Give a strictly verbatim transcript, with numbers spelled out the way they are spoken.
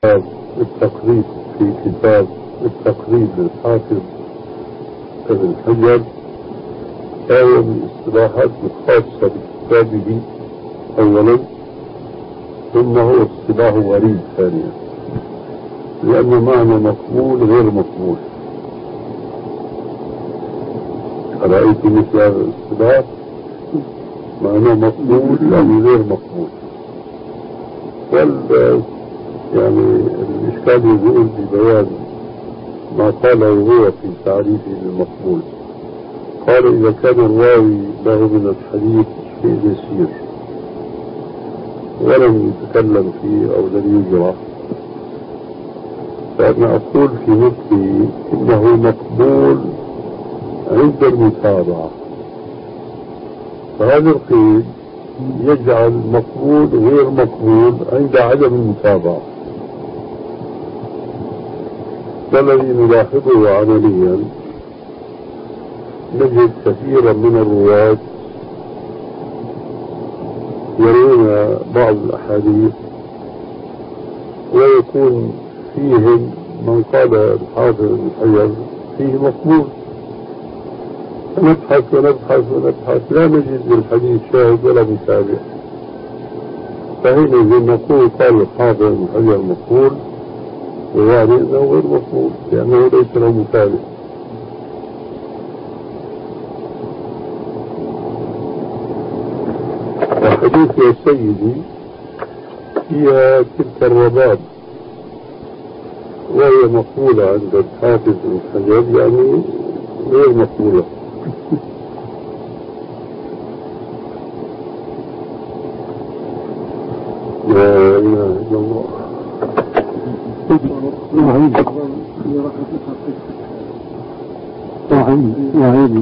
التقريب في كتاب التقريب للحافظ ابن حجر هذا من الاصطلاحات الخاصة بكتابه أولا، ثم هو اصطلاح غريب ثانيا، لأنه معنى مقبول غير مقبول. رأيت مثل هذا الاصطلاح معنى مقبول يعني غير مقبول. وال يعني الإشكال يقول ببيان ما قاله هو في تعريفه للمقبول. قال إذا كان الراوي له من الحديث شيء يسير ولم يتكلم فيه أو لم يجرح، فأنا أقول في مثله إنه مقبول عند المتابعة. فهذا القيد يجعل مقبول غير مقبول عند عدم المتابعة. والذي نلاحظه عمليا نجد كثيرا من الرواة يرون بعض الأحاديث ويكون فيهم من قال الحافظ ابن حجر فيه مقبول، نبحث ونبحث ونبحث لا نجد للحديث شاهد ولا متابع، فحينئذ نقول قال الحافظ ابن حجر مقبول ويعني انه غير مقبول لانه ليس له متابع. وحديث يا سيدي هي تلك الرباب وهي مقبولة عند الحافظ ابن حجر يعني غير مقبولة. لا إله إلا الله. وعيد وعيد